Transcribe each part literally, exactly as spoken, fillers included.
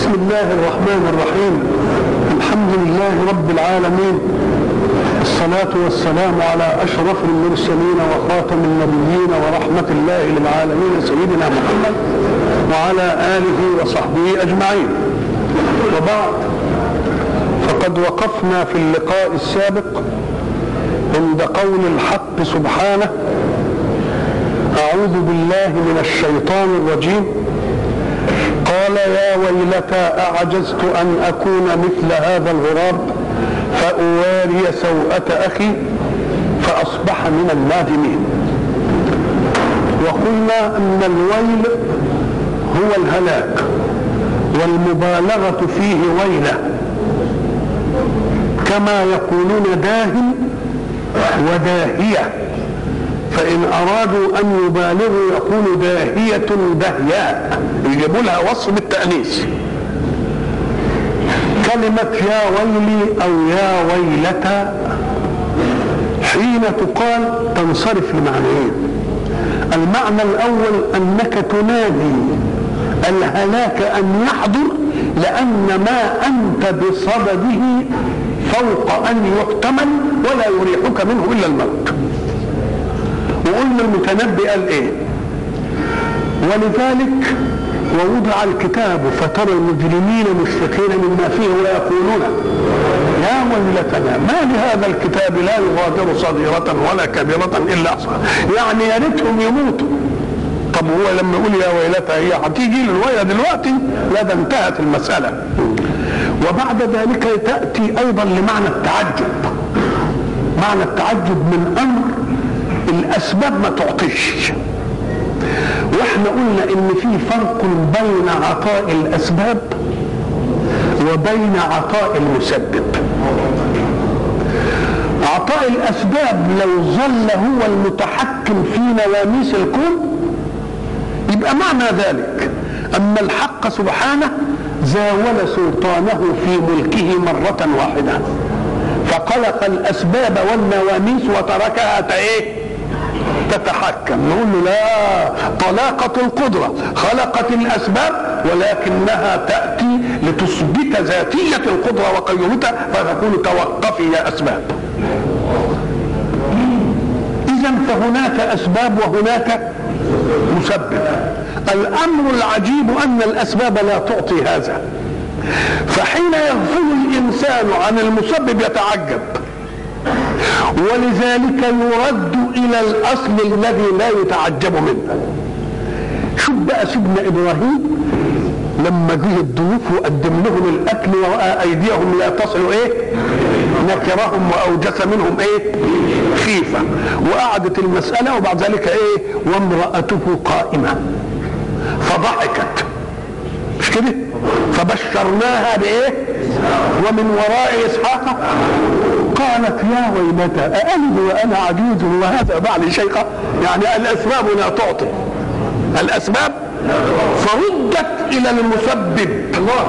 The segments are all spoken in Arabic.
بسم الله الرحمن الرحيم. الحمد لله رب العالمين، الصلاة والسلام على أشرف المرسلين وخاتم النبيين ورحمة الله للعالمين سيدنا محمد وعلى آله وصحبه أجمعين. وبعد، فقد وقفنا في اللقاء السابق عند قول الحق سبحانه: أعوذ بالله من الشيطان الرجيم. قال: يا ويلتى أعجزت أن أكون مثل هذا الغراب فأواري سوءة أخي فأصبح من النادمين. وقلنا أن الويل هو الهلاك، والمبالغة فيه ويلة، كما يقولون داه وداهية، فإن أرادوا أن يبالغوا يقولوا داهية دهياء، يجيبوا لها وصف بالتأنيث. كلمة يا ويلي أو يا ويلتى حين تقال تنصرف لمعنيين. المعنى الأول أنك تنادي الهلاك أن يحضر، لأن ما أنت بصدده فوق أن يحتمل ولا يريحك منه إلا الموت. وقلنا المتنبي قال إيه؟ ولذلك ووضع الكتاب فترى المجرمين مشفقين مما فيه ويقولون يا ويلتنا ما لهذا الكتاب لا يغادر صغيرة ولا كبيرة إلا أحصاها. يعني يا ريتهم يموتوا. طب هو لما يقول يا ويلتها هي هتيجي للويلة دلوقتي؟ لا، ده انتهت المسألة. وبعد ذلك تأتي أيضا لمعنى التعجب. معنى التعجب من أمر الأسباب ما تعطيش. واحنا قلنا ان في فرق بين عطاء الاسباب وبين عطاء المسبب. عطاء الاسباب لو ظل هو المتحكم في نواميس الكون يبقى معنى ذلك اما الحق سبحانه زاول سلطانه في ملكه مرة واحدة، فخلق الاسباب والنواميس وتركها ايه؟ تتحكم. نقول له لا، طلاقة القدرة خلقت الأسباب ولكنها تأتي لتثبت ذاتية القدرة وقيومتها، فتقول توقفي يا أسباب. إذن فهناك أسباب وهناك مسبب. الأمر العجيب أن الأسباب لا تعطي هذا، فحين يغفل الإنسان عن المسبب يتعجب، ولذلك يرد الى الاصل الذي لا يتعجب منه. شوف بقى سيدنا ابراهيم لما جه الضيوف وقدم لهم الاكل وراى ايديهم لا تصل ايه نكرهم واوجس منهم ايه خيفه، وقعدت المساله وبعد ذلك ايه وامراته قائمه فضحكت، مش كده؟ فبشرناها بايه؟ ومن وراء اسحاق قالت يا ويلتى أألد وأنا عجوز وهذا بعلي شيخة. يعني الأسباب لا تعطي، الأسباب فردت إلى المسبب. الله،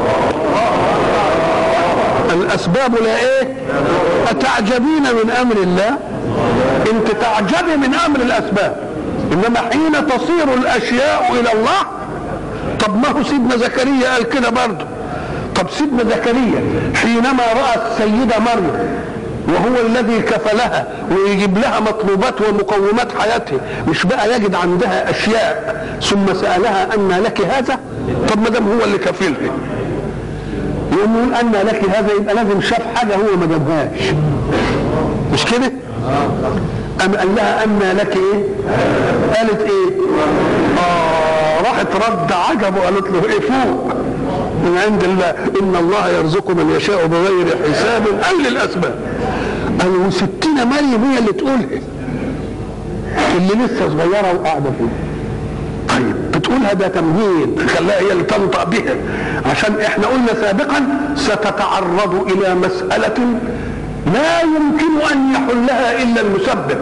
الأسباب لا إيه؟ أتعجبين من أمر الله؟ أنت تعجبي من أمر الأسباب، إنما حين تصير الأشياء إلى الله. طب ما هو سيدنا زكريا قال كده برضه. طب سيدنا زكريا حينما رأى السيدة مريم وهو الذي كفلها ويجيب لها مطلوبات ومقومات حياتها، مش بقى يجد عندها اشياء ثم سألها أن لك هذا؟ طب ما دام هو اللي كفلها يقوم يقول أن لك هذا، يبقى لازم شاف حاجة هو ما جابهاش، مش كده؟ أم قال لها أن لك ايه؟ قالت ايه؟ آه راحت رد عجب وقالت له ايه فوق من عند الله، إن الله يرزق من يشاء بغير حساب. أين الأسباب؟ قالوا ستين مريم هي اللي تقولها، اللي لسه صغيرة وقاعدة فيه. طيب بتقولها ده تمهيد، خلاها هي اللي تنطق بها، عشان احنا قلنا سابقا ستتعرض إلى مسألة لا يمكن أن يحلها إلا المسبب.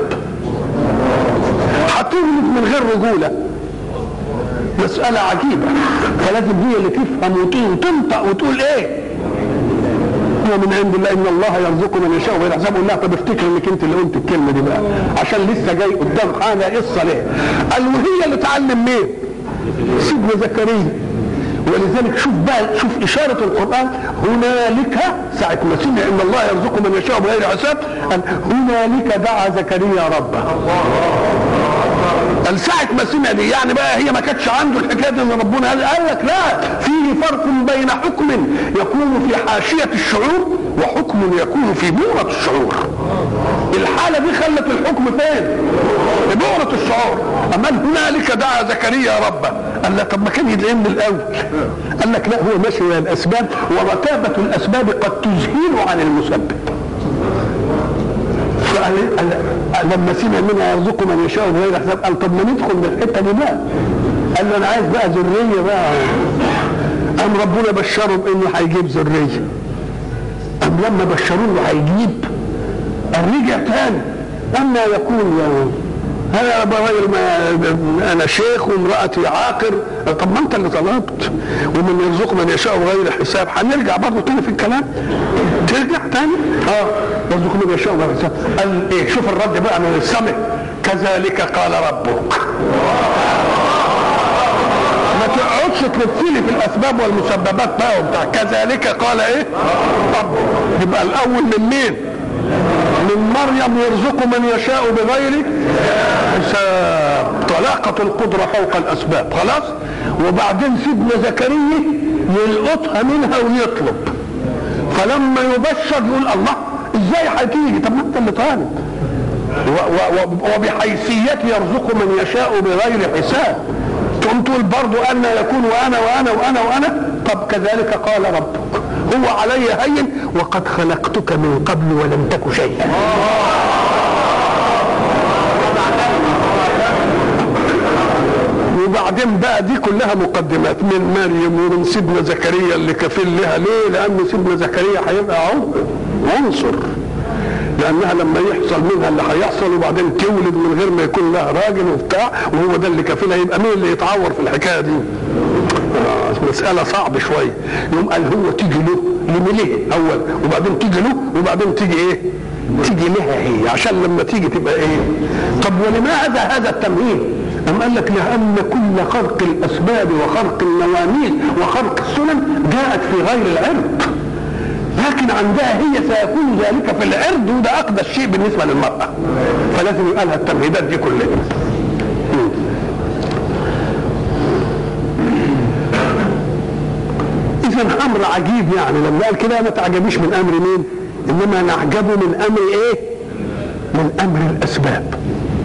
هتولد من غير رجولة، مسألة عجيبة، فلازم هي اللي تفهم وتنطق وتقول ايه؟ هو من عند الله، ان الله يرزق من يشاء وغير حساب. الله طب افتكر انك انت اللي قلت الكلمة دي بقى، عشان لسه جاي قدام حاجة قصة ليه. قال وهي اللي تعلم مين؟ سيدنا زكريا. ولذلك شوف بقى، شوف اشاره القران هنالك ساعه ما سمع ان الله يرزق من يشاء بغير حساب، قال هنالك دعا زكريا ربه. قال ساعه ما سمع دي، يعني بقى هي ما كانتش عنده الحكايه دي ان ربنا قال, قال لك لا، فيه فرق بين حكم يكون في حاشيه الشعور وحكم يكون في بؤره الشعور. الحاله دي خلت الحكم فين؟ في بؤره الشعور. اما هنالك دعا زكريا ربه، قال لك طب ما كان يدعي من الاول. قال لك لا، هو ماشي ويا الاسباب، ورتابه الاسباب قد تزهل عن المسبب. فقال لما سمع منها يرزق من يشاء بغير حساب، قال طب ما ندخل من الحته دي بقى. قال له انا عايز بقى ذريه بقى. قام ربنا بشره بانه هيجيب ذريه. قام لما بشروه انه هيجيب، قام رجع تاني، اما يكون يا انا بغير ما انا شيخ وامرأتي عاقر. طب ما انت اللي طلبت، ومن يرزق من يشاء بغير حساب. هنرجع برضه تاني في الكلام، ترجع تاني اه يرزق من يشاء بغير حساب. قال ايه؟ شوف الرد بقى من السماء، كذلك قال ربك. ما تقعدش تلفلي في الاسباب والمسببات بقى وبتاع. كذلك قال ايه؟ ربك. يبقى الاول من مين؟ من مريم يرزق من يشاء بغير حساب. طلاقة القدرة فوق الأسباب، خلاص. وبعدين سيدنا زكريا يلقطها منها ويطلب، فلما يبشر يقول الله ازاي هتيجي؟ طب ما انت اللي طالب. وبحيثية يرزق من يشاء بغير حساب، تقوم تقول برضه أن يكون وأنا وأنا وأنا وأنا. طب كذلك قال ربك، هو علي هين وقد خلقتك من قبل ولم تك شيئا. وبعدين بقى دي كلها مقدمات من مريم ومن سيدنا زكريا اللي كفيل لها. ليه؟ لأن سيدنا زكريا هيبقى عنصر، لأنها لما يحصل منها اللي هيحصل وبعدين تولد من غير ما يكون لها راجل وبتاع، وهو ده اللي كفيلها، يبقى مين اللي يتعور في الحكاية دي؟ آه مسألة صعبة شوية. يوم قال هو تيجي له لمليه أول، وبعدين تيجي له، وبعدين تيجي إيه؟ تيجي لها هي، عشان لما تيجي تبقى إيه؟ طب ولماذا هذا التمهيد؟ أم قال لك لأن كل خرق الأسباب وخرق النواميس وخرق السنن جاءت في غير العرض، لكن عندها هي سيكون ذلك في العرض، وده أقدس شيء بالنسبة للمرأة، فلازم يبقى لها التمهيدات دي كلها. إذا أمر عجيب، يعني لما قال كده ما تعجبيش من أمر مين؟ إنما نعجبه من أمر إيه؟ من أمر الأسباب.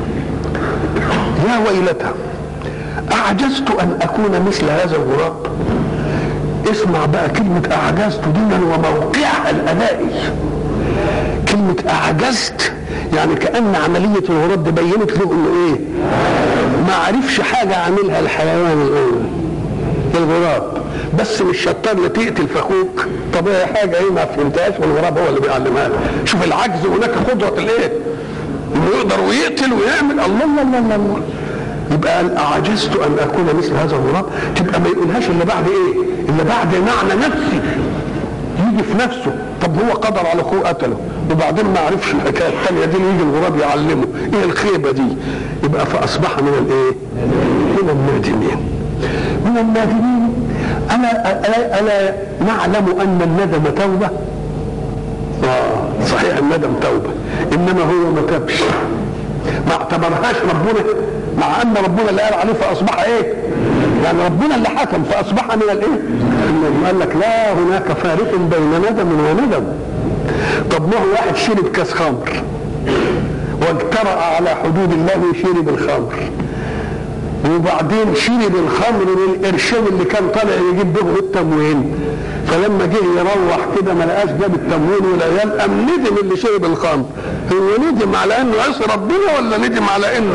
يا ويلتى أعجزت أن أكون مثل هذا الغراب. اسمع بقى كلمة أعجزت دينا وموقعها الأدائي. كلمة أعجزت يعني كأن عملية الغراب دي بينت له إنه إيه؟ ما عرفش حاجة عاملها الحيوان الأول الغراب، بس مش شطار لتقتل فاخوك. طب هي حاجة إيه ما فهمتهاش، والغراب هو اللي بيعلمها له. شوف العجز، هناك قدرة الإيه؟ إنه يقدر ويقتل ويعمل. الله الله الله الله. يبقى قال أعجزت أن أكون مثل هذا الغراب، تبقى ما يقولهاش إلا بعد إيه؟ إلا بعد معنى نفسي يجي في نفسه. طب هو قدر على أخوه قتله، وبعدين ما عرفش الحكاية الثانية دي، يجي الغراب يعلمه إيه الخيبة دي. يبقى فأصبح من الإيه؟ من النادمين. من النادمين. ألا ألا ألا نعلم أن الندم توبة؟ آه صحيح الندم توبة، إنما هو ما تابش، ما اعتبرهاش ربنا، مع ان ربنا اللي قال عليه فاصبح ايه؟ يعني ربنا اللي حكم فاصبح من الايه؟ قال لك لا، هناك فارق بين ندم وندم. طب ما هو واحد شرب كاس خمر واجترأ على حدود الله وشرب الخمر، وبعدين شرب الخمر من القرشين اللي كان طالع يجيب به التموين، فلما جه يروح كده ما لقاش جاب التموين والعيال، قام ندم اللي شرب الخمر. هو ندم على انه عصى ربنا ولا ندم على انه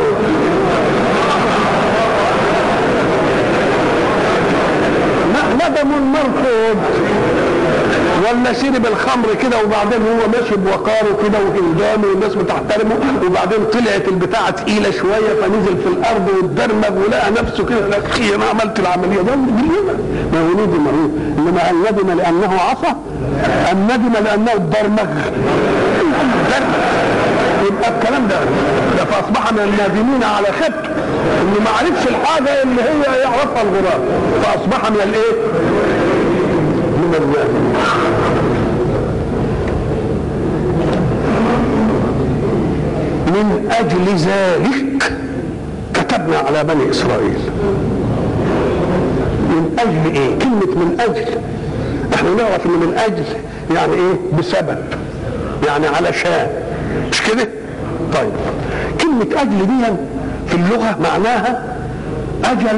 ندم مرفوض؟ ولا شرب الخمر كده وبعدين هو ماشي بوقاره كده وقدامه والناس بتحترمه، وبعدين طلعت البتاعه تقيله شويه فنزل في الارض واتدرمغ ولقى نفسه كده، اخي انا عملت العمليه ده ما هو ندم. انما الندم لانه عصى، الندم لانه اتدرمغ. الكلام ده فاصبح من النادمين على خبته انه ما عرفش الحاجه اللي هي يعرفها الغراب فاصبح من الايه؟ من النادمين. من اجل ذلك كتبنا على بني اسرائيل. من اجل ايه؟ كلمه من اجل احنا نعرف ان من اجل يعني ايه؟ بسبب، يعني علشان، مش كده؟ طيب كلمه اجل دي في اللغه معناها اجل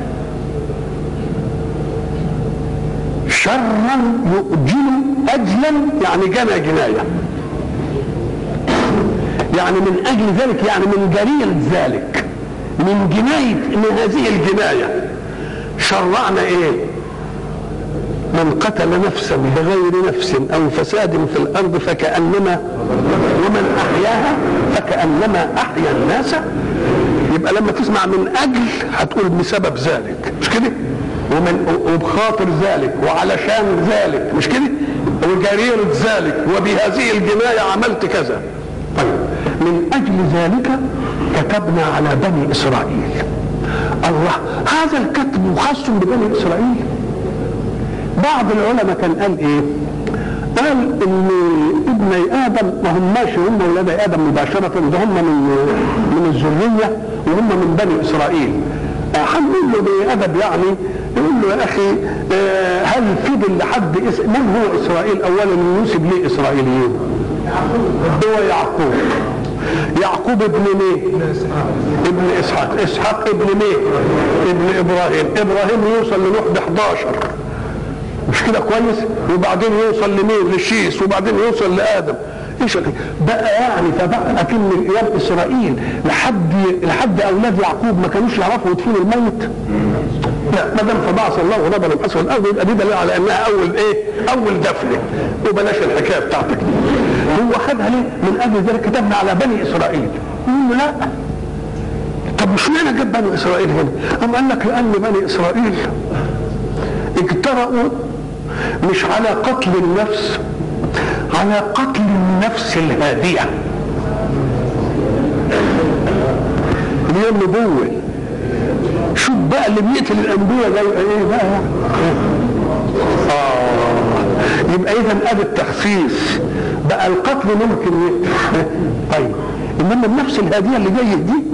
شرا يؤجل اجلا، يعني جنى جنايه، يعني من اجل ذلك يعني من جرير ذلك، من جنايه، من هذه الجنايه شرعنا ايه؟ من قتل نفسا بغير نفس او فساد في الارض فكانما، ومن احياها فكانما احيا الناس. يبقى لما تسمع من اجل هتقول بسبب ذلك، مش كده؟ ومن وبخاطر ذلك وعلشان ذلك، مش كده؟ وجرير ذلك وبهذه الجنايه عملت كذا. طيب من اجل ذلك كتبنا على بني اسرائيل. الله، هذا الكتب خاص ببني اسرائيل. بعض العلماء كان قال ايه؟ قال ان ابني ادم ما هماش هم اولاد ادم مباشره، ده هم من من الذريه وهم من بني اسرائيل. هنقول له بادب يعني، يقول له يا اخي هل فضل لحد إس... من هو اسرائيل اولا ينسب ليه اسرائيليين؟ هو يعقوب. يعقوب ابن مين؟ ابن اسحاق. اسحاق ابن مين؟ ابن ابراهيم. ابراهيم يوصل لنوح ب احداشر، مش كده كويس؟ وبعدين يوصل لمين؟ لشيس، وبعدين يوصل لادم. ايش بقى يعني؟ فبقى اكن ايام اسرائيل لحد لحد اولاد يعقوب ما كانوش يعرفوا يدفنوا الميت؟ لا، ما دام فبعث الله غرابا من اسفل الارض يبقى دي دليل على انها اول ايه؟ اول دفنه، وبلاش الحكايه بتاعتك دي. هو خدها ليه؟ من اجل ذلك كتبنا على بني اسرائيل. يقول له لا، طب مش معنى جاب بني اسرائيل هنا؟ أم قال لك لان بني اسرائيل اجترأوا مش على قتل النفس، على قتل النفس الهادية اللي هي النبوة. شوف بقى اللي بيقتل الأنبياء ده يبقى إيه بقى؟ آه يبقى إذا أدي التخفيف بقى، القتل ممكن يقتل. طيب إنما النفس الهادية اللي جاية دي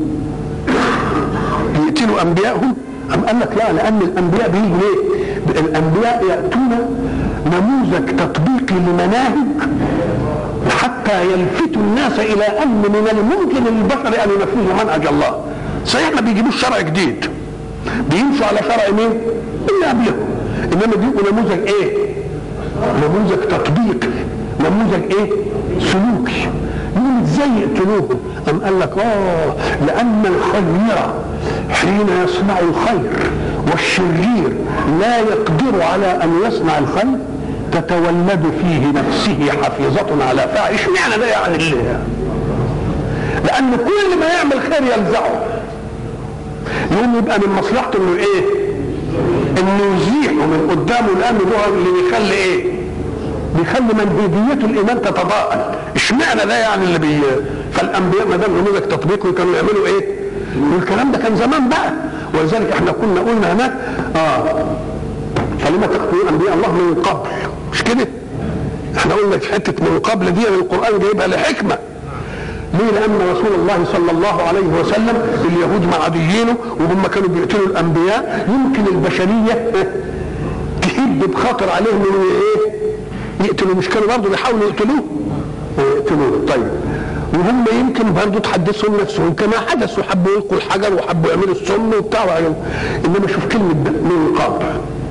يقتلوا أنبيائهم؟ أم قال لك لا، لأن الأنبياء بيجوا ليه؟ الأنبياء يأتون نموذج تطبيقي لمناهج حتى يلفتوا الناس الى ان من الممكن للبشر ان ينفذوا منهج الله. صحيح ما بيجيبوش شرع جديد، بيمشوا على شرع مين؟ اللي قبلهم، انما بيبقوا نموذج ايه؟ نموذج تطبيقي، نموذج ايه؟ سلوكي. يقول ازاي يقتلوه؟ ام قال لك اه لان الخير حين يصنع الخير والشرير لا يقدر على ان يصنع الخير تتولد فيه نفسه حفيظة على فاعل. اشمعنى ده يعني اللي؟ لأن كل ما يعمل خير يلزعه، يقوم يبقى من مصلحته انه ايه؟ انه يزيحه من قدامه، لأنه هو اللي بيخلي ايه؟ بيخلي منهجيته الإيمان تتضاءل. اشمعنى ده يعني اللي بي فالأنبياء ما دام نموذج تطبيقي كانوا يعملوا ايه؟ والكلام ده كان زمان بقى، ولذلك احنا كنا قلنا هناك اه فلما تقتلون انبياء الله من قبل، مش كده؟ احنا قلنا في حته من قبل دي القران جايبها لحكمه. ليه؟ لان رسول الله صلى الله عليه وسلم اليهود معاديينه وهم كانوا بيقتلوا الانبياء، يمكن البشريه تهب بخاطر عليهم انه ايه؟ يقتلوا، مش كانوا برضه بيحاولوا يقتلوه؟ يقتلوه. طيب وهم يمكن برضه تحدثهم نفسهم كما حدثوا، حبوا يلقوا الحجر وحبوا يعملوا السم وبتاع. انما شوف كلمه من قبل،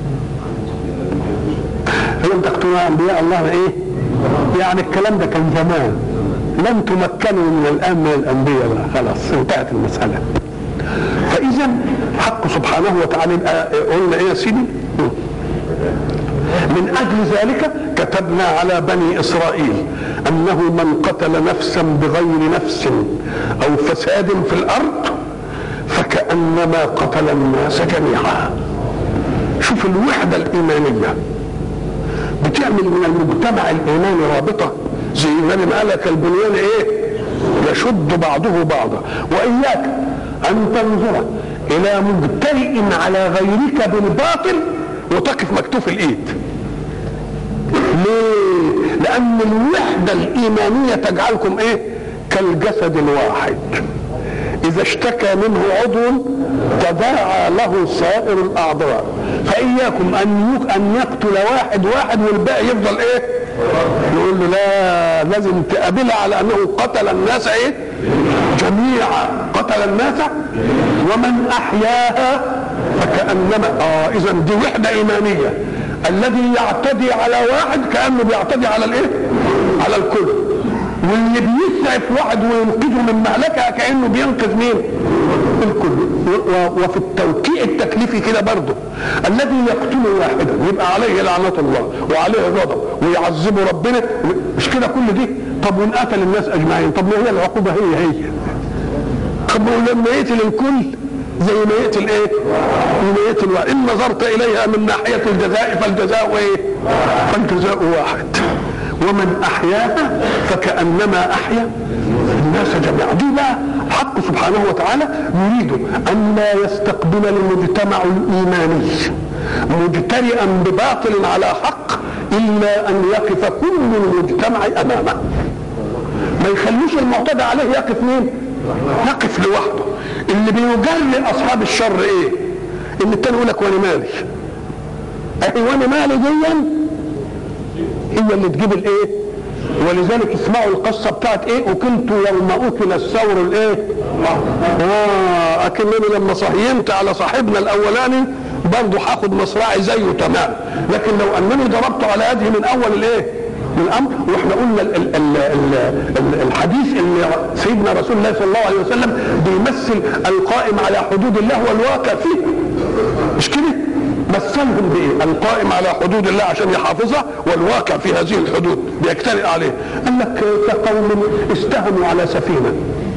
فلم تقتلوا انبياء الله ايه؟ يعني الكلام ده كان زمان، لم تمكنوا من الان من الانبياء بقى، خلاص انتهت المساله. فاذا حق سبحانه وتعالى قلنا ايه يا سيدي؟ من اجل ذلك كتبنا على بني اسرائيل انه من قتل نفسا بغير نفس او فساد في الارض فكانما قتل الناس جميعا. شوف الوحده الايمانيه بتعمل من المجتمع الايماني رابطه، زي ما قال لك البنيان ايه؟ يشد بعضه بعضا. واياك ان تنظر الى مجترئ على غيرك بالباطل وتقف مكتوف الايد. ليه؟ لان الوحده الايمانيه تجعلكم ايه؟ كالجسد الواحد اذا اشتكى منه عضو تداعى له سائر الاعضاء. فاياكم ان ان يقتل واحد واحد والباقي يفضل ايه؟ يقول له لا، لازم تقابلها على انه قتل الناس ايه؟ جميعا. قتل الناس ومن احياها فكانما اه اذا دي وحده ايمانيه. الذي يعتدي على واحد كانه بيعتدي على الايه؟ على الكل. واللي بيسعف واحد وينقذه من مهلكه كانه بينقذ مين؟ الكل. وفي التوقيع التكليفي كده برضه الذي يقتل واحدا يبقى عليه لعنه الله وعليه غضب ويعذبه ربنا، مش كده كل دي؟ طب وان قتل الناس اجمعين، طب ما هي العقوبه هي هي. طب لما يقتل الكل زي ما يقتل ايه؟ ما يقتل واحد. ان نظرت اليها من ناحيه الجزاء فالجزاء ايه؟ فالجزاء واحد. ومن احياها فكانما احيا الناس جميعا. دي بقى حق سبحانه وتعالى يريد ان لا يستقبل المجتمع الايماني مجترئا بباطل على حق الا ان يقف كل المجتمع امامه. ما يخلوش المعتدى عليه يقف مين؟ يقف لوحده. اللي بيجري اصحاب الشر ايه؟ ان التاني يقول لك وانا مالي. اهي وانا مالي دي هي اللي تجيب الايه؟ ولذلك اسمعوا القصه بتاعت ايه؟ اكلت يوم اكل الثور الايه؟ اه اكنني لما صهيمت على صاحبنا الاولاني برضه هاخد مصراعي زيه تمام، لكن لو انني ضربته على يده من اول الايه؟ من الامر. واحنا قلنا ال ال ال ال الحديث اللي سيدنا رسول الله صلى الله عليه وسلم بيمثل القائم على حدود الله والواقع فيه، مش كده؟ مثلهم بايه؟ القائم على حدود الله عشان يحافظها والواقع في هذه الحدود بيجترئ عليه. قال لك كقوم استهموا على سفينه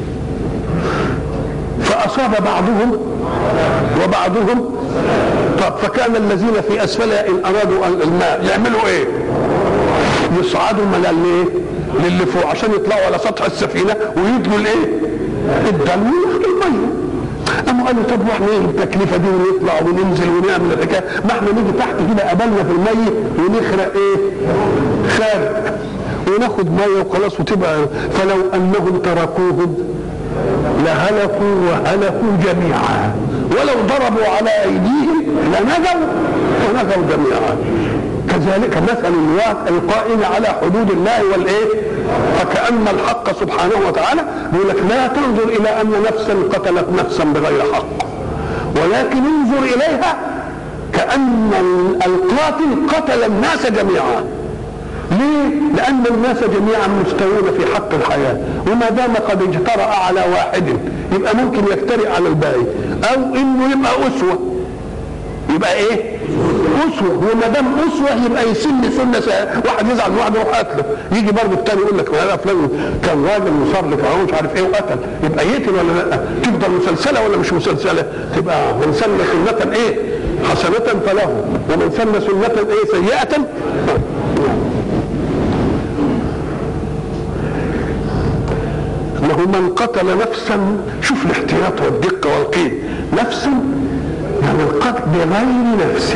فاصاب بعضهم وبعضهم. طب فكان الذين في اسفلها ان ارادوا الماء يعملوا ايه؟ يصعدوا من الايه؟ للي فوق عشان يطلعوا على سطح السفينه ويدوا الايه؟ الدم وياخدوا الميه. قاموا قالوا طب واحنا ايه التكلفه دي ونطلع وننزل ونعمل الحكايه؟ ما احنا نيجي تحت كده قبلنا في الميه ونخرق ايه؟ خارق وناخد ميه وخلاص وتبقى. فلو انهم تركوهم لهلكوا وهلكوا جميعا ولو ضربوا على ايديهم لنجوا ونجوا جميعا. كذلك مثل القائم على حدود الله والايه؟ فكأن الحق سبحانه وتعالى يقول لك لا تنظر الى ان نفسا قتلت نفسا بغير حق، ولكن انظر اليها كأن القاتل قتل الناس جميعا. ليه؟ لأن الناس جميعا مستوون في حق الحياة، وما دام قد اجترأ على واحد يبقى ممكن يجترئ على الباقي، أو إنه يبقى أسوة. يبقى إيه؟ أسوة. وما دام أسوة يبقى يسن سنة سنة. واحد يزعل من واحد يروح قتله، يجي برضه الثاني يقول لك ما فلان كان راجل مصر لك أهو مش عارف إيه وقتل، يبقى يقتل ولا لا؟ تفضل مسلسلة ولا مش مسلسلة؟ تبقى من سن سنة إيه؟ حسنة فله، ومن سن سنة إيه؟ سيئة. انه من قتل نفسا، شوف الاحتياط والدقه والقيد، نفسا يعني القتل بغير نفس.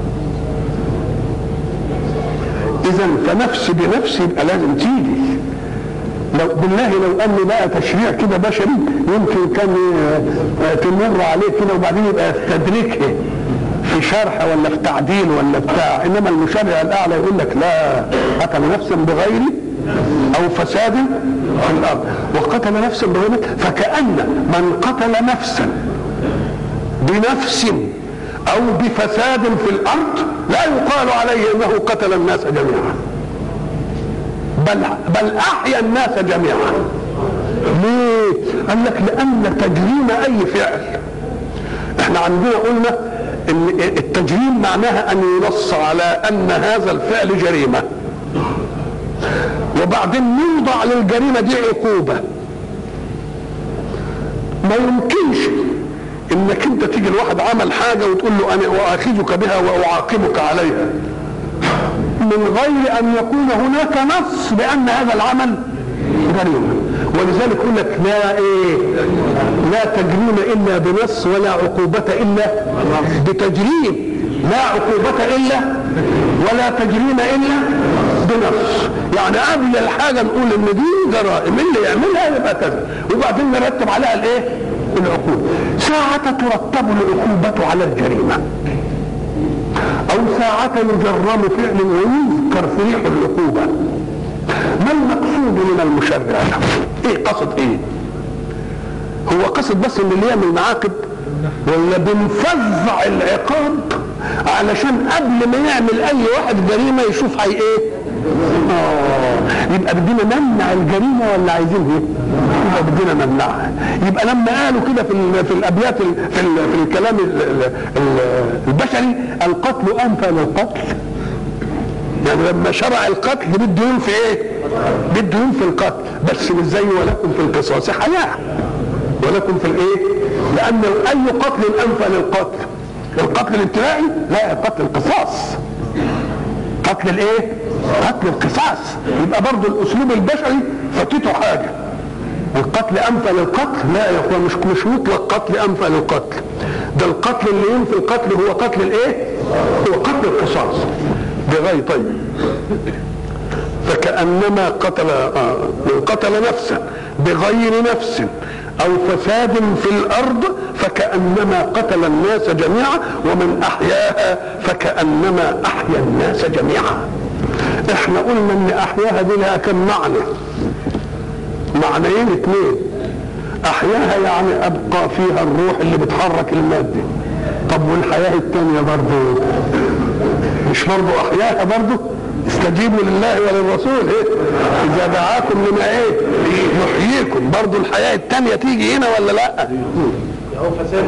اذا فنفس بنفس يبقى لازم تيجي. لو بالله لو ان بقى تشريع كده بشري يمكن كان تمر عليه كده وبعدين يبقى يستدركه في شرح ولا في تعديل ولا بتاع، انما المشرع الاعلى يقول لك لا، قتل نفسا بغير او فساد في الارض وقتل نفسا بغير، فكأن من قتل نفسا بنفس او بفساد في الارض لا يقال عليه انه قتل الناس جميعا، بل بل احيا الناس جميعا. ليه؟ قال لك لان تجريم اي فعل، احنا عندنا قلنا ان التجريم معناها ان ينص على ان هذا الفعل جريمه، وبعدين يوضع للجريمه دي عقوبه. ما يمكنش انك انت تيجي لواحد عمل حاجه وتقول له انا اؤاخذك بها واعاقبك عليها من غير ان يكون هناك نص بان هذا العمل جريمه. ولذلك يقول لك لا ايه لا تجريم الا بنص ولا عقوبة الا بتجريم، لا عقوبة الا ولا تجريم الا بنص. يعني قبل الحاجة نقول ان دي جرائم اللي يعملها يبقى كذا، وبعدين نرتب عليها الايه العقوبة. ساعة ترتب العقوبة على الجريمة، او ساعة يجرم فعل ويذكر في ريح العقوبة. ما المقصود من المشرع؟ ايه قصد ايه؟ هو قصد بس ان اللي يعمل معاقب، ولا بنفزع العقاب علشان قبل ما يعمل اي واحد جريمة يشوف هي ايه؟ اه يبقى بدينا نمنع الجريمة ولا عايزين ايه؟ يبقى بدينا نمنعها. يبقى لما قالوا كده في في الابيات في, في الكلام البشري القتل انفى للقتل، يعني لما شرع القتل بده ينفي ايه؟ بده ينفي القتل، بس مش زي ولكم في القصاص حياة، ولكم في الايه؟ لان اي قتل انفى للقتل. القتل الابتدائي لا، القتل القصاص. قتل الايه؟ قتل القصاص. يبقى برضه الاسلوب البشري فاتته حاجه. القتل انفى للقتل لا يا اخوان، مش مش مطلق قتل انفى للقتل. ده القتل اللي ينفي القتل هو قتل الايه؟ هو قتل القصاص بغير. طيب فكأنما قتل آه قتل نفسا بغير نفس او فساد في الارض فكأنما قتل الناس جميعا، ومن احياها فكأنما احيا الناس جميعا. احنا قلنا ان احياها دي لها كم معنى؟ معنيين اثنين. احياها يعني ابقى فيها الروح اللي بتحرك المادة. طب والحياة الثانية برضه مش برضه احياها برضه؟ استجيبوا لله وللرسول ايه اذا دعاكم لما ايه يحييكم. برضه الحياة الثانية تيجي هنا ولا لا؟ او فساد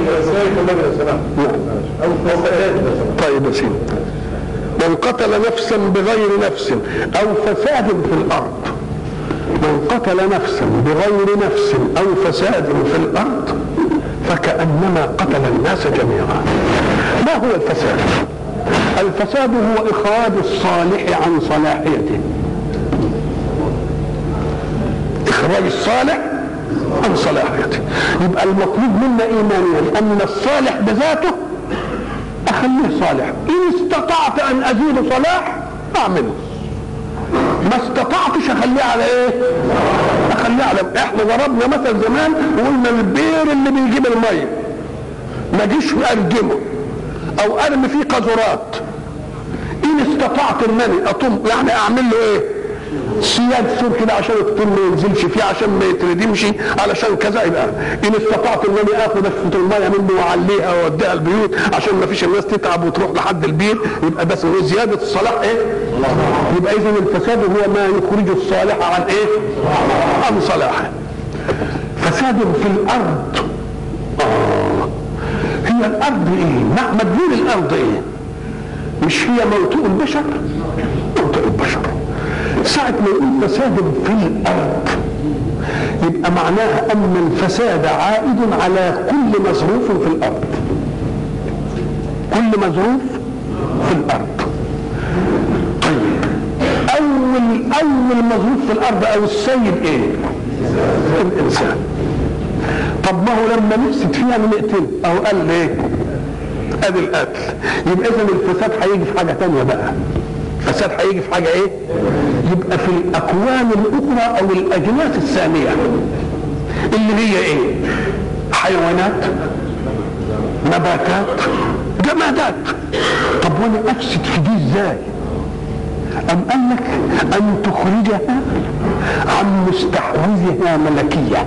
او فساد. طيب يا سيدي، من قتل نفسا بغير نفس او فساد في الارض، من قتل نفسا بغير نفس او فساد في الارض فكأنما قتل الناس جميعا. ما هو الفساد؟ الفساد هو اخراج الصالح عن صلاحيته، اخراج الصالح عن صلاحيته. يبقى المطلوب منا ايمانيا ان الصالح بذاته اخليه صالح، ان استطعت ان ازيد صلاح اعمله، ما استطعتش اخليه على ايه؟ اخليه على احنا ضربنا مثل زمان وقلنا البير اللي بيجيب الميه ما جيش اردمه او ارمي فيه قاذورات، ان استطعت انني اطم يعني اعمل له ايه؟ سياد سور كده عشان الطين ما ينزلش فيه، عشان ما يتردمش، علشان كذا. يبقى ان استطعت انني اخذ اشفط الميه منه واعليها واوديها البيوت عشان ما فيش الناس تتعب وتروح لحد البيت، يبقى بس زياده الصلاح ايه؟ يبقى اذا الفساد هو ما يخرج الصالح عن ايه؟ عن صلاحه. فساد في الارض. آه. هي الارض ايه؟ مدلول الارض ايه؟ مش هي موطئ البشر؟ موطئ البشر. ساعة ما يقول فساد في الأرض يبقى معناها أن الفساد عائد على كل مظروف في الأرض، كل مظروف في الأرض. طيب أول أول مظروف في الأرض أو السيد إيه؟ الإنسان. طب ما هو لما نفسد فيها نقتل أو قال ليه؟ أدي القتل. يبقى إذن الفساد هيجي في حاجة تانية بقى. الفساد هيجي في حاجة ايه؟ يبقى في الاكوان الاخرى او الاجناس الثانية اللي هي ايه؟ حيوانات، نباتات، جمادات. طب وانا افسد في دي ازاي؟ ام قال لك ان تخرجها عن مستحوذها ملكية.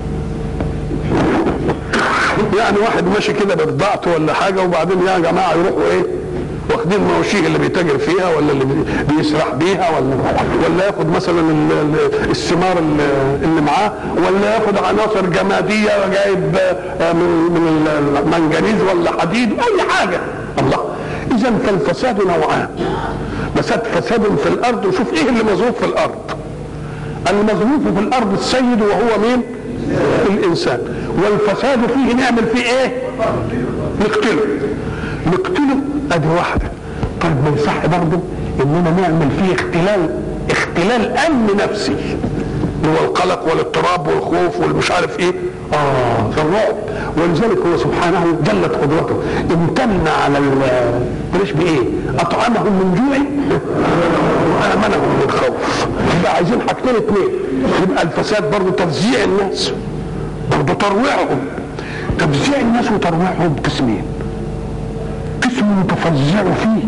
يعني واحد ماشي كده ببضاعته ولا حاجة وبعدين يا جماعة يروحوا ايه؟ واخدين مواشيه اللي بيتاجر فيها ولا اللي بيسرح بيها ولا ولا ياخد مثلا الثمار اللي معاه، ولا ياخد عناصر جماديه جايب من من المنجنيز ولا حديد اي حاجه. الله، اذا فالفساد نوعان. فساد فساد في الارض، وشوف ايه اللي مظروف في الارض. المظروف في الارض السيد وهو مين؟ الانسان. والفساد فيه نعمل فيه ايه؟ نقتله نقتله ادي واحده. طيب ما يصح برضه اننا نعمل فيه اختلال اختلال امن نفسي، هو القلق والاضطراب والخوف والمش عارف ايه، اه الرعب. ولذلك هو سبحانه جلت قدرته امتن على بلاش بايه؟ اطعمهم من جوع وامنهم من خوف. يبقى عايزين حاجتين اثنين، يبقى الفساد برضه تفزيع الناس، برضه ترويعهم. تفزيع الناس وترويعهم قسمين. قسم تفزع فيه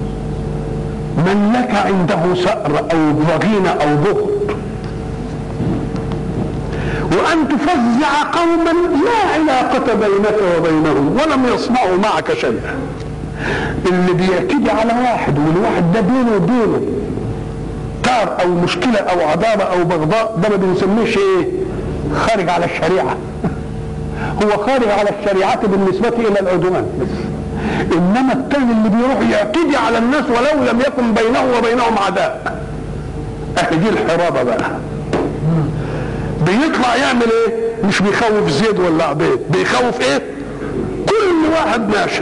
من لك عنده ثأر او ضغينة او بغض، وأن تفزع قوما لا علاقة بينك وبينهم ولم يصنعوا معك شيئا. اللي بيعتدي على واحد والواحد ده بينه وبينه طار أو مشكلة أو عداوة أو بغضاء، ده ما بنسميش إيه؟ خارج على الشريعة. هو خارج على الشريعة بالنسبة إلى العدوان بس. إنما الثاني اللي بيروح يعتدي على الناس ولو لم يكن بينه وبينهم عداء، أهل دي الحرابة بقى. بيطلع يعمل ايه؟ مش بيخوف زيد ولا عبيد، بيخوف ايه؟ كل واحد ماشي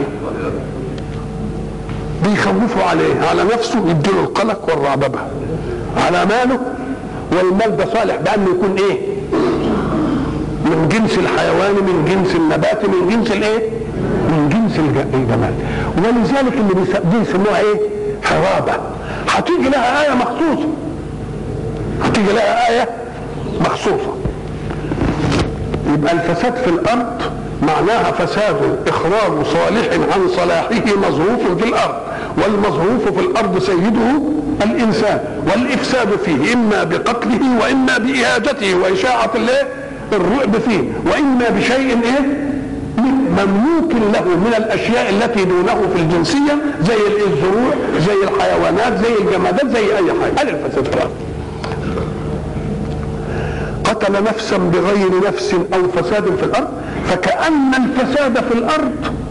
بيخوفه عليه، على نفسه يديله القلق والرعببه، على ماله، والمال ده صالح بانه يكون ايه؟ من جنس الحيوان، من جنس النبات، من جنس الايه؟ من جنس الجمال. ولذلك اللي دي يسموها ايه؟ حرابه. هتيجي لها ايه مخصوصه، هتيجي لها ايه مخصوصة. يبقى الفساد في الأرض معناها فساد إخراج صالح عن صلاحه مظروف في الأرض، والمظروف في الأرض سيده الإنسان، والإفساد فيه إما بقتله وإما بإهاجته وإشاعة الرعب فيه، وإما بشيء إيه مملوك له من الأشياء التي دونه في الجنسية زي الزروع، زي الحيوانات، زي الجمادات، زي أي حاجة. هذا الفساد في الأرض. قتل نفسا بغير نفس او فساد في الارض، فكأن الفساد في الارض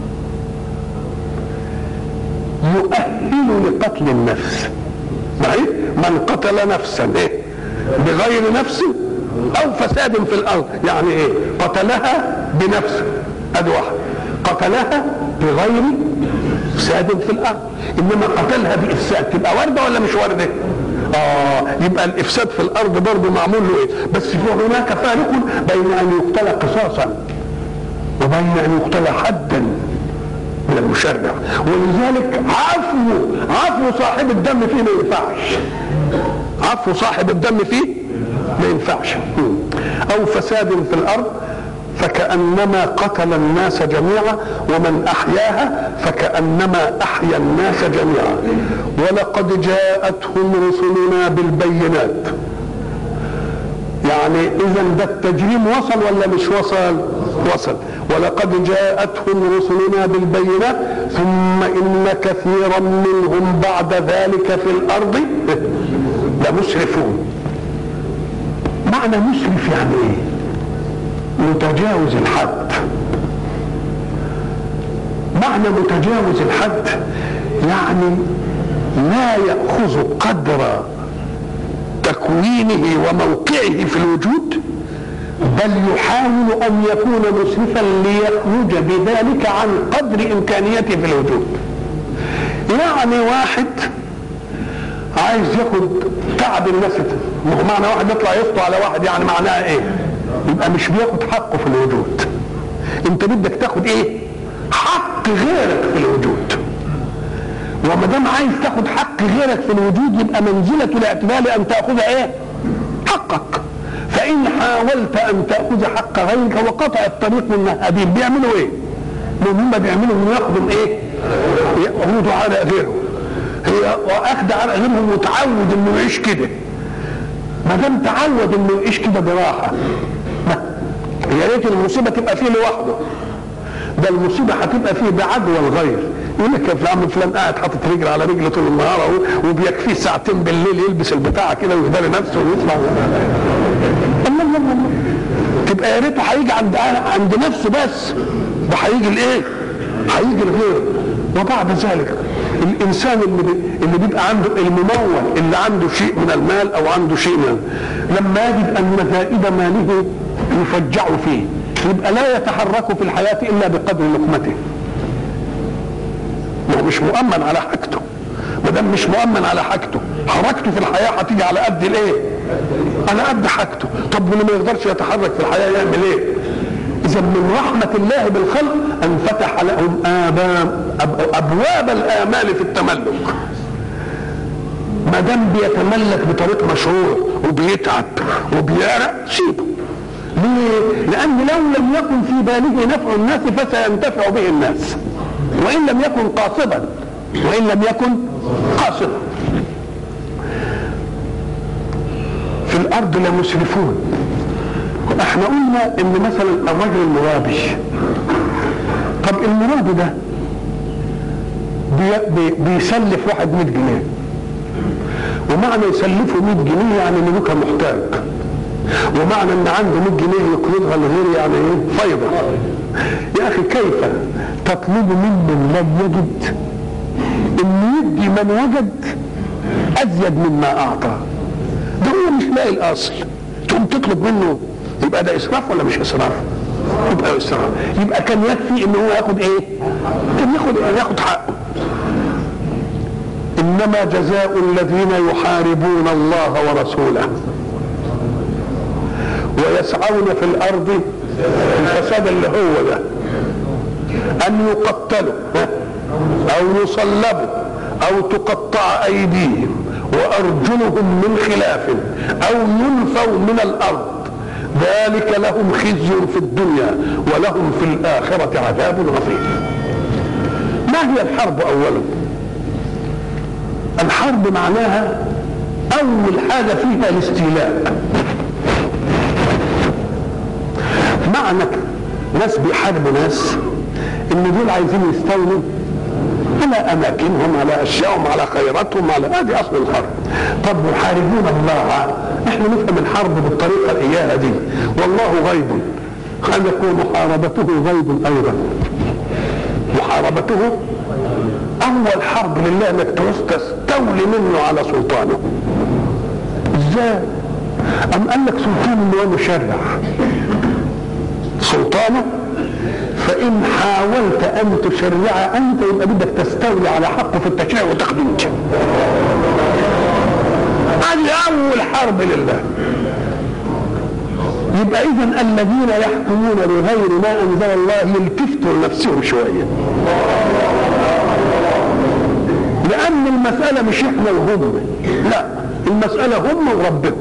يؤهل لقتل النفس. معي؟ من قتل نفسا ايه بغير نفس او فساد في الارض، يعني ايه؟ قتلها بنفسه ادي واحد، قتلها بغير فساد في الارض. انما قتلها بافساد تبقى وارده ولا مش وارده؟ اه يبقى الافساد في الارض برضه معمول له ايه؟ بس في هناك فارق بين ان يقتل قصاصا وبين ان يقتل حدا من المشرع. ولذلك عفو عفو صاحب الدم فيه ما ينفعش، عفو صاحب الدم فيه ما ينفعش. او فساد في الارض فكأنما قتل الناس جميعا، ومن أحياها فكأنما أحيا الناس جميعا. ولقد جاءتهم رسلنا بالبينات، يعني إذا ده التجريم وصل ولا مش وصل؟ وصل. ولقد جاءتهم رسلنا بالبينات ثم إن كثيرا منهم بعد ذلك في الأرض لمسرفون. معنى مسرف يعني إيه؟ متجاوز الحد. معنى متجاوز الحد يعني لا يأخذ قدر تكوينه وموقعه في الوجود، بل يحاول أن يكون مسرفا ليخرج بذلك عن قدر إمكانيته في الوجود. يعني واحد عايز ياخد تعب الناس، معنى واحد يطلع يسطو على واحد يعني معناها ايه؟ يبقى مش بياخد حقه في الوجود. انت بدك تاخد ايه؟ حق غيرك في الوجود. وما دام عايز تاخد حق غيرك في الوجود يبقى منزلة الاعتبار ان تاخذ ايه؟ حقك. فان حاولت ان تاخذ حق غيرك وقطع الطريق من النهابين بيعملوا ايه؟ هم بيعملوا انه ياخذوا ايه؟ ياخذوا على غيره. هي واخد على غيرهم متعود انه يعيش كده. ما دام تعود انه يعيش كده براحه، يا ريت المصيبه تبقى فيه لوحده، ده المصيبه هتبقى فيه بعدوى الغير. يقول لك يا فلان فلان قاعد حاطط رجل على رجل طول النهار اهو، وبيكفيه ساعتين بالليل يلبس البتاعه كده ويداري نفسه ويطلع. الله الله الله، تبقى يا ريته هيجي عند عند نفسه بس، ده هيجي لايه؟ هيجي لغيره. وبعد ذلك الانسان اللي بي اللي بيبقى عنده الممول، اللي عنده شيء من المال او عنده شيء من، لما يجد ان زائد ماله يفجع فيه يبقى لا يتحرك في الحياه الا بقدر لقمته. مش مؤمن على حاجته، ما دام مش مؤمن على حاجته، حركته في الحياه هتيجي على قد الايه؟ على قد حاجته. طب واللي ما يقدرش يتحرك في الحياه يعمل ايه؟ اذا من رحمه الله بالخلق ان فتح لهم ابواب الامال في التملك. ما دام بيتملك بطريق مشروع وبيتعب وبيعرق سيبه. ليه؟ لان لو لم يكن في باله نفع الناس فسينتفع به الناس، وان لم يكن قاصدا، وان لم يكن قاصدا. في الارض لمسرفون. احنا قلنا ان مثلا الرجل المرابي، طب المرابي ده بي بي بيسلف واحد مئة جنيه، ومعنى يسلفه مئة جنيه يعني ان له محتاج، ومعنى ان عنده مئة جنيه يقرضها لغيره يعني ايه؟ فيضة. يا اخي كيف تطلب ممن لم يجد ان يدي من وجد ازيد مما اعطى؟ ده هو مش لاقي الاصل، تقوم تطلب منه، يبقى ده اسراف ولا مش اسراف؟ يبقى اسراف. يبقى كان يكفي ان هو ياخد ايه؟ كان ياخد ايه؟ ياخد حقه. انما جزاء الذين يحاربون الله ورسوله ويسعون في الارض الفساد اللي هو ده ان يقتلوا او يصلبوا او تقطع ايديهم وارجلهم من خلاف او ينفوا من الارض، ذلك لهم خزي في الدنيا ولهم في الاخره عذاب غليظ. ما هي الحرب اولا؟ الحرب معناها اول حاجه فيها الاستيلاء. معنى ناس بيحاربوا ناس ان دول عايزين يستولوا على اماكنهم، على اشيائهم، على خيراتهم، على ادي اصل الحرب. طب يحاربون الله، احنا نفهم الحرب بالطريقه الاياها دي، والله غيب، قد يكون محاربته غيب ايضا. محاربته اول حرب لله انك تستولي منه على سلطانه. ازاي؟ ام قال لك سلطانه اللي هو مشرع، سلطانه، فإن حاولت أن تشرع أنت يبقى بدك تستولي على حقه في التشريع وتاخده انت. هذه أول حرب لله. يبقى إذن الذين يحكمون بغير ما أنزل الله يلتفتوا لنفسهم شوية، لأن المسألة مش إحنا وهم، لا، المسألة هم وربهم.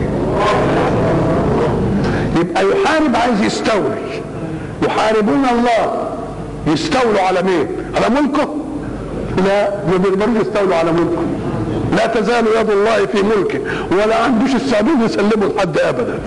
يبقى يحارب عايز يستولي. يحاربون الله، يستولوا على مين؟ على ملكه؟ لا، ما بيقدروش يستولوا على ملكه. لا تزال يد الله في ملكه، ولا عندوش السبيل يسلموا لحد ابدا.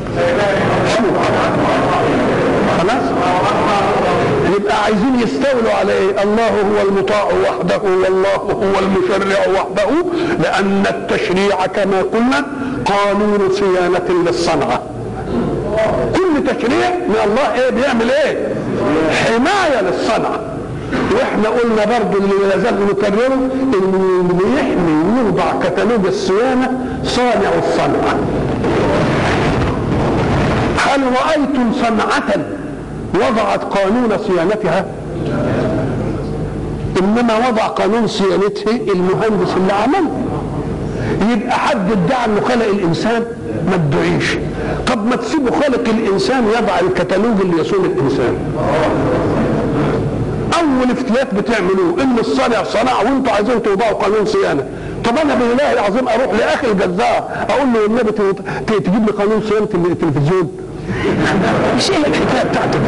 خلاص؟ يبقى عايزين يستولوا على ايه؟ الله هو المطاع وحده، والله هو المشرع وحده، لان التشريع كما قلنا قانون صيانه للصنعه. كل تشريع من الله ايه بيعمل ايه؟ حمايه للصنعه. واحنا قلنا برضو اللي لازال نكرره ان اللي يحمي ويوضع كتالوج الصيانه صانع الصنعه. هل رايتم صنعه وضعت قانون صيانتها؟ انما وضع قانون صيانته المهندس اللي عمله. يبقى حد ادعى انه خلق الانسان؟ ما ادعيش. طب ما تسيبوا خالق الانسان يضع الكتالوج اللي يصون الانسان. اول افتلاف بتعملوه ان الصانع صنع وانتوا عايزين توضعوا قانون صيانه. طب انا بالله العظيم اروح لاخي الجزار اقول له النبي تجيب لي قانون صيانه التلفزيون؟ مش ايه الحكايه بتاعتك؟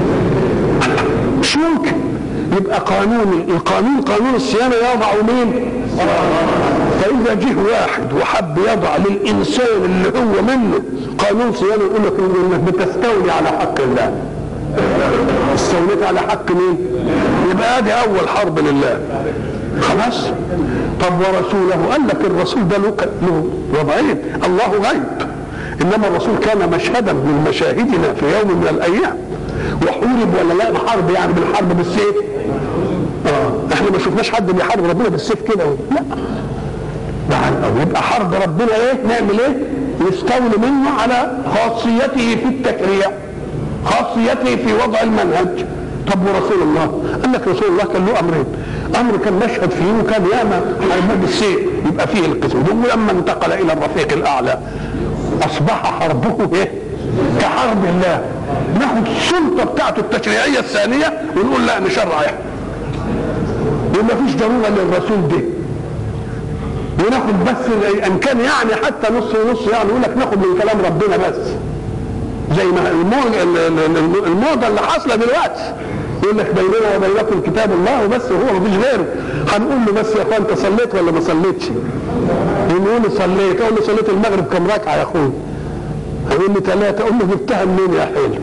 مش ممكن. يبقى قانون القانون قانون الصيانه يضع مين؟ فإذا جه واحد وحب يضع للإنسان اللي هو منه قانون صيانة يقول لك إنك بتستولي على حق الله. استوليت على حق مين؟ يبقى هذه أول حرب لله. خلاص؟ طب ورسوله؟ قال لك الرسول ده له وضعين، الله غيب، إنما الرسول كان مشهدا من مشاهدنا في يوم من الأيام. وحورب ولا لا حرب يعني بالحرب بالسيف؟ آه احنا ما شفناش حد بيحارب ربنا بالسيف كده، لا. يبقى حرب ربنا ايه؟ نعمل ايه؟ نستولي منه على خاصيته في التشريع، خاصيته في وضع المنهج. طب ورسول الله؟ قال لك رسول الله كان له امرين، امر كان مشهد فيه وكان ياما حرب بالسيف يبقى فيه القسم. ولما انتقل الى الرفيق الاعلى اصبح حربه ايه؟ كحرب الله. ناخد السلطه بتاعته التشريعيه الثانيه ونقول لا نشرع احنا وما فيش ضروره للرسول ده، وناخد بس ان كان يعني حتى نص ونص يعني يقول لك ناخد من كلام ربنا بس، زي ما الموضه اللي حاصله دلوقتي يقول لك بيننا وبينكم كتاب الله وبس وهو مفيش غيره. هنقول له بس يا اخوان انت صليت ولا ما صليتش؟ يقول له صليت. اقول له صليت المغرب كم ركعه يا اخويا؟ يقول لي ثلاثه. اقول له جبتها منين يا حلو؟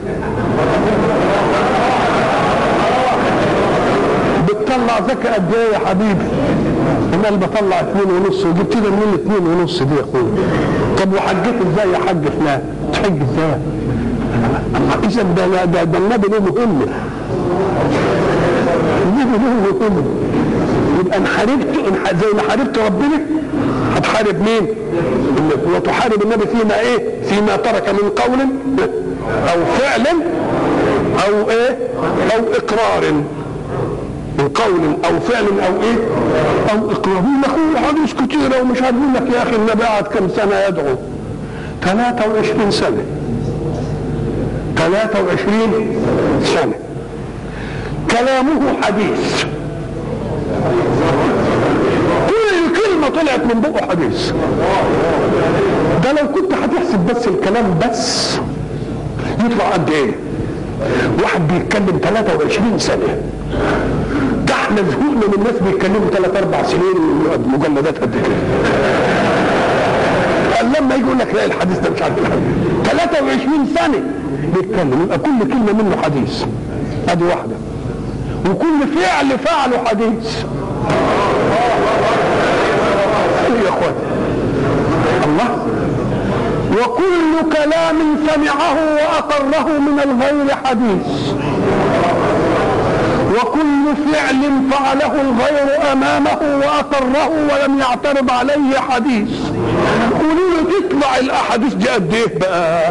بتطلع زكاه قد ايه يا حبيبي؟ انا اللي بطلع اثنين ونص وجبت لي منين اثنين ونص دي يا اخويا؟ طب وحجيت ازاي يا حاج فلان؟ تحج ازاي؟ اذا ده ده ده النبي له مهمه. النبي له مهمه. يبقى ان حاربت زي ما حاربت ربنا هتحارب مين؟ وتحارب النبي فيما ايه؟ فيما ترك من قول او فعل او ايه؟ او اقرار. من قول او فعل او ايه؟ او اقرار. يقول حديث كتيره ومش هنقول لك يا اخي النبي قعد كم سنه يدعو؟ ثلاثة وعشرين سنه. ثلاثة وعشرين سنه. كلامه حديث. كل كلمه طلعت من بقه حديث. ده لو كنت هتحسب بس الكلام بس يطلع قد ايه؟ واحد بيتكلم ثلاثة وعشرين سنه. ده احنا زهقنا من الناس بيتكلموا ثلاث اربع سنين مجلدات قد كده. لما يجي يقول لك لا الحديث ده مش عارف ثلاثة وعشرين سنه بيتكلم يبقى كل كلمه منه حديث. ادي واحده. وكل فعل فعله حديث. ايه يا اخوان؟ الله. وكل كلام سمعه واقره من الغير حديث. وكل فعل فعله الغير امامه واقره ولم يعترض عليه حديث. قولوا له تطلع الاحاديث دي قد ايه بقى؟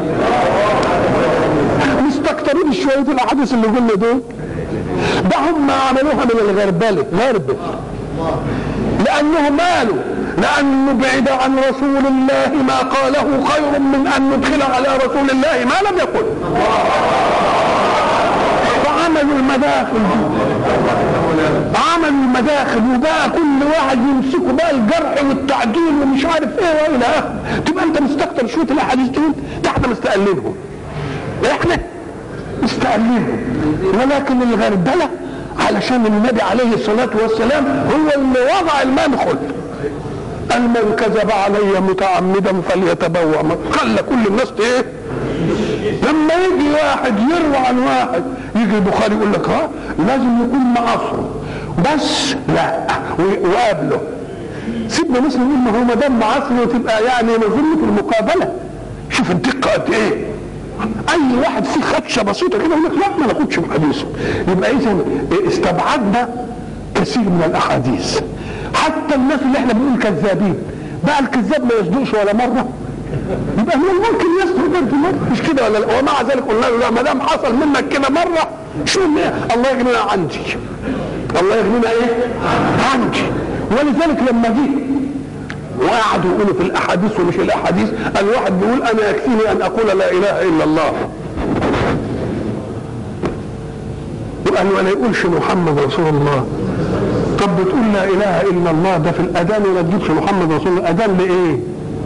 مستكترين شويه الاحاديث اللي قلنا دول. ده هم عملوها من الغربله غربل. لانه ماله؟ لانه بعد عن رسول الله ما قاله خير من ان ندخل على رسول الله ما لم يقل. عملوا المداخل عملوا المداخل وبقى كل واحد يمسكوا بقى الجرح والتعديل ومش عارف ايه والى اخره. تبقى انت مستكتر شويه الاحاديث دول. ده احنا مستقلينهم. احنا مستقلينهم. ولكن الغربله علشان النبي عليه الصلاه والسلام هو اللي وضع المدخل. قال من كذب علي متعمدا فليتبوأ. خلى كل الناس ايه؟ لما يجي واحد يروى عن واحد يجي البخاري يقول لك ها لازم يكون معاصره بس لا وقابله. سيدنا مسلم يقول ما هو ما دام معاصره وتبقى يعني مظنه المقابله. شوف الدقه قد ايه. اي واحد فيه خدشه بسيطه كده يقول لك لا ما ناخدش بحديثه. يبقى اذا استبعدنا كثير من الاحاديث. حتى الناس اللي احنا بنقول كذابين بقى الكذاب ما يصدقش ولا مره. يبقى هو ممكن يصدق برضه مره مش كده ولا لا؟ ومع ذلك قلنا له لا ما دام حصل منك كده مره شو الله يغنينا عندي. الله يغنينا ايه؟ عندي. ولذلك لما جه وقعدوا يقولوا في الاحاديث ومش الاحاديث الواحد بيقول انا يكفيني ان اقول لا اله الا الله. وقال ولا يقولش محمد رسول الله. طب بتقول لا اله الا الله ده في الاذان ولا تجيبش محمد رسول الله؟ اذان لايه؟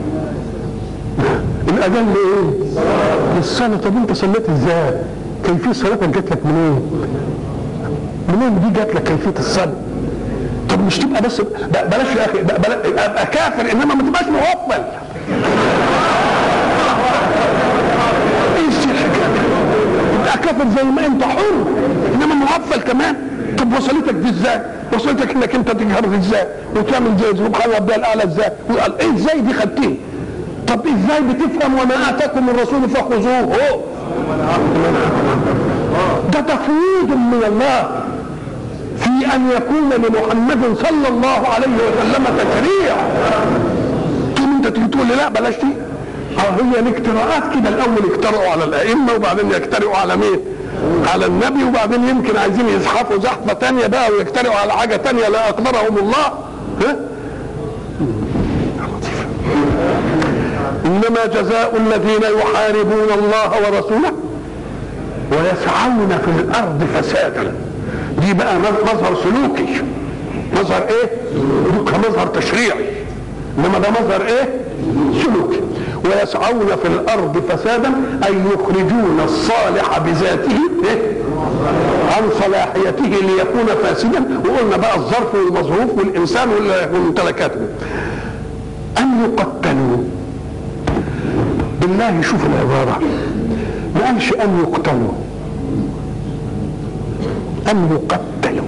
الاذان لايه؟ للصلاه. طب انت صليت ازاي؟ كيفيه صلاتك جات لك منين؟ منين دي جات لك كيفيه الصلاه؟ طب مش تبقى بس بلاش يا اخي ابقى كافر انما ما تبقاش مغفل. ايه الحكايه؟ تبقى كافر زي ما انت حر انما مغفل كمان. طب وصلتك دي ازاي؟ وصلتك انك انت تجهر ازاي؟ وتعمل زي سبحان ربي الاعلى ازاي؟ وقال ايه ازاي دي خدتيه؟ طب ازاي بتفهم وما اتاكم الرسول فخذوه؟ ده تفويض من الله في ان يكون لمحمد صلى الله عليه وسلم تشريع. تقوم انت تيجي تقول لي لا بلاش دي. اه هي الاجتراءات كده الاول اجترأوا على الائمه وبعدين يجترئوا على مين؟ على النبي، وبعدين يمكن عايزين يزحفوا زحفه تانية بقى ويجترئوا على حاجه تانية لا اقدرهم الله. ها؟ انما جزاء الذين يحاربون الله ورسوله ويسعون في الارض فسادا، دي بقى مظهر سلوكي، مظهر ايه؟ كمظهر تشريعي، انما ده مظهر ايه؟ سلوكي. ويسعون في الارض فسادا اي يخرجون الصالح بذاته إيه؟ عن صلاحيته ليكون فاسدا. وقلنا بقى الظرف والمظروف والانسان والممتلكات. ان يقتلوا بالله، شوف العباره، ما قالش ان يقتلوا، ان يقتلوا.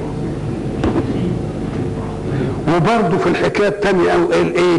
وبرضه في الحكايه الثانيه قال ايه؟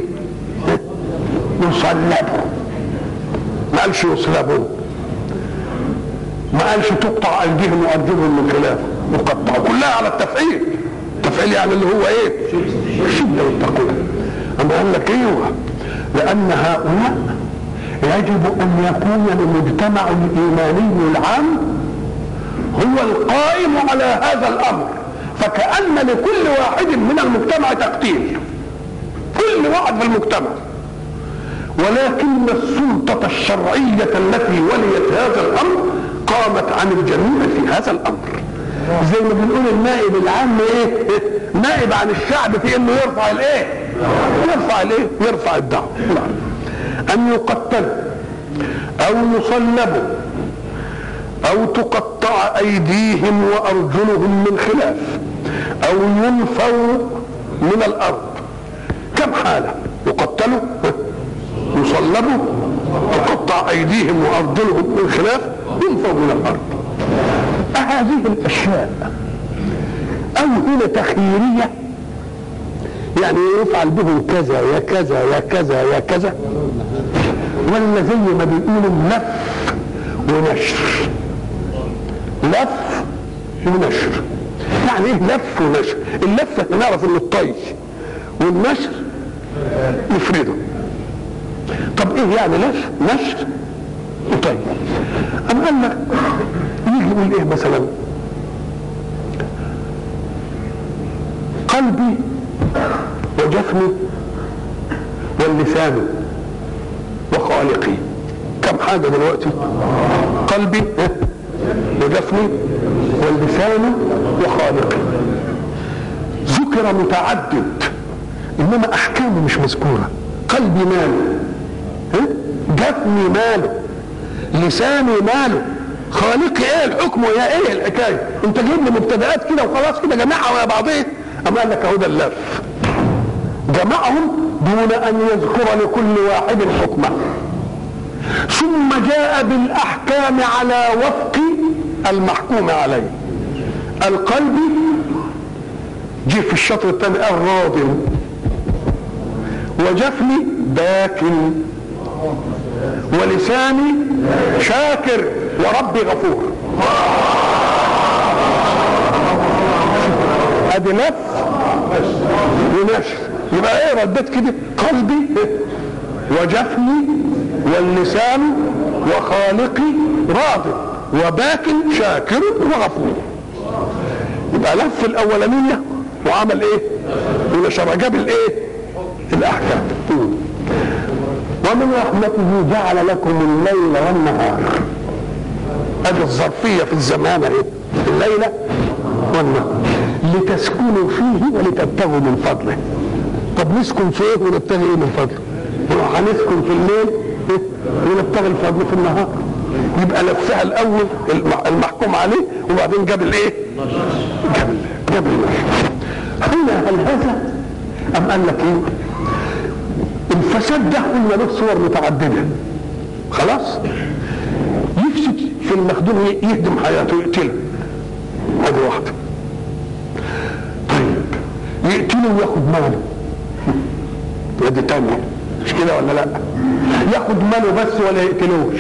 يصلبوا، ما قالش يصلبوا، ما قالش تقطع ايديهم وارجلهم من خلاف، يقطعوا، كلها على التفعيل. التفعيل يعني اللي هو ايه؟ الشده والتقوى. اما قال لك ايوه، لان هؤلاء يجب ان يكون المجتمع الايماني العام هو القائم على هذا الامر، فكأن لكل واحد من المجتمع تقتيل، كل واحد في المجتمع، ولكن السلطة الشرعية التي وليت هذا الامر قامت عن الجميع في هذا الامر. زي ما بنقول النائب العام ايه؟ نائب عن الشعب في انه يرفع الايه؟ يرفع الايه؟ يرفع الدعوة. ان يقتلوا او يصلبوا او تقطع ايديهم وارجلهم من خلاف او ينفوا من الارض. كم حالة؟ يقتلوا، يصلبوا، تقطع ايديهم وارجلهم من خلاف، ينفوا من الارض. هذه الاشياء او هنا تخييرية، يعني يفعل بهم كذا يا كذا يا كذا يا كذا، ولا زي ما بيقولوا لف ونشر. لف ونشر يعني ايه؟ لف ونشر. اللفة نعرف انه الطي، والنشر نفرده. طب ايه يعني لف نشر وطي؟ اما قال لك يجي يقول ايه مثلا؟ قلبي وجفني واللسان وخالقي. كم حاجة دلوقتي؟ قلبي وجفني واللسان وخالقي. ذكر متعدد انما احكامه مش مذكورة. قلبي ماله؟ جفني ماله؟ لساني ماله؟ خالقي ايه الحكم ويا ايه الحكاية؟ انت جايب لي مبتدئات كده وخلاص كده جمعها ويا بعضيه. اما قال لك اهو ده اللف، جمعهم دون ان يذكر لكل واحد حكمه، ثم جاء بالاحكام على وفق المحكوم عليه. القلب جه في الشطر الثاني قال راض، وجفني باكن، ولساني شاكر، وربي غفور. ادي لف ونشر. يبقى ايه ردت كده؟ قلبي وجفني واللسان وخالقي راض وباكن شاكر وغفور. يبقى لف الاولانيه وعمل ايه؟ ونشر، جاب الايه؟ الاحكام. ومن رحمته جعل لكم الليل والنهار. ادي الظرفيه في الزمان اهي، الليله والنهار، لتسكنوا فيه ولتبتغوا من فضله. طب نسكن في ايه ونبتغي ايه من فضله؟ هنسكن في الليل ونبتغي الفضل في النهار. يبقى لفها الاول المحكوم عليه وبعدين جاب الايه؟ جاب جاب النشر. هنا هل هذا ام قال لك ايه؟ الفساد ده قلنا له صور متعدده. خلاص؟ يفسد في المخدوم، يهدم حياته، يقتله. هذه واحده. طيب يقتله وياخد ماله، ودي تانية، مش كده ولا لا؟ ياخد ماله بس ولا يقتلوش،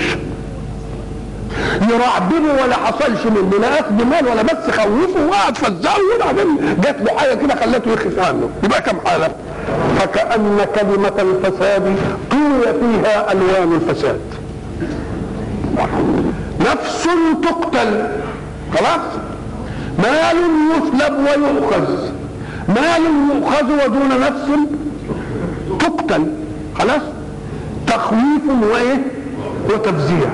يرعبنه ولا حصلش منه لا اخذ مال ولا بس خوفه وقعد فزعه، وبعدين جات له حاجه كده خلته يخف عنه. يبقى كم حاله؟ فكأن كلمة الفساد قيل فيها ألوان الفساد. نفس تقتل خلاص. مال يسلب ويؤخذ، مال يؤخذ ودون نفس تقتل، خلاص. تخويف وايه وتفزيع،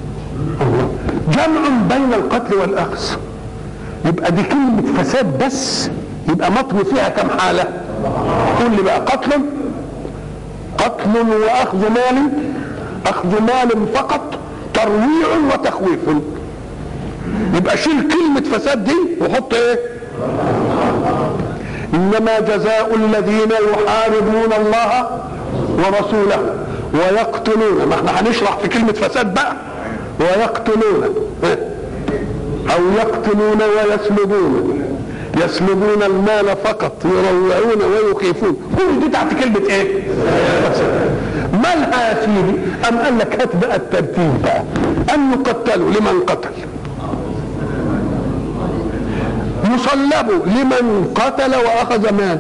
جمع بين القتل والاخذ. يبقى دي كلمة فساد بس، يبقى مطوي فيها كم حالة؟ قول لي بقى. قتل قتل واخذ مال، اخذ مال فقط، ترويع وتخويف. يبقى شيل كلمة فساد دي وحط ايه؟ انما جزاء الذين يحاربون الله ورسوله ويقتلون، ما احنا هنشرح في كلمة فساد بقى. ويقتلون او يقتلون ويسلبون، يسلبون المال فقط، يروعون ويخيفون، كل دي تحت كلمة ايه؟ مالها يا سيدي؟ ام قال لك هات بقى الترتيب بقى. ان يقتلوا لمن قتل، يصلبوا لمن قتل واخذ مال،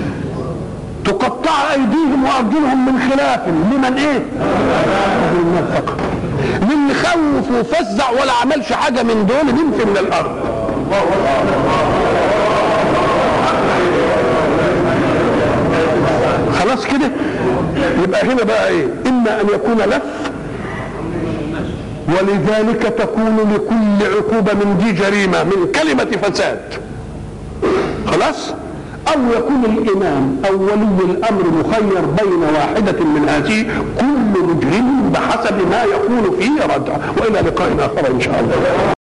تقطع ايديهم وارجلهم من خلاف لمن ايه؟ المال فقط. للي خوف وفزع ولا عملش حاجه من دول نمشي من الارض. خلاص كده. يبقى هنا بقى ايه؟ اما ان يكون لف، ولذلك تكون لكل عقوبه من دي جريمه من كلمه فساد، خلاص. او يكون الامام او ولي الامر مخير بين واحده من هذه، كل مجرم بحسب ما يكون فيه ردع. والى لقاء اخر ان شاء الله.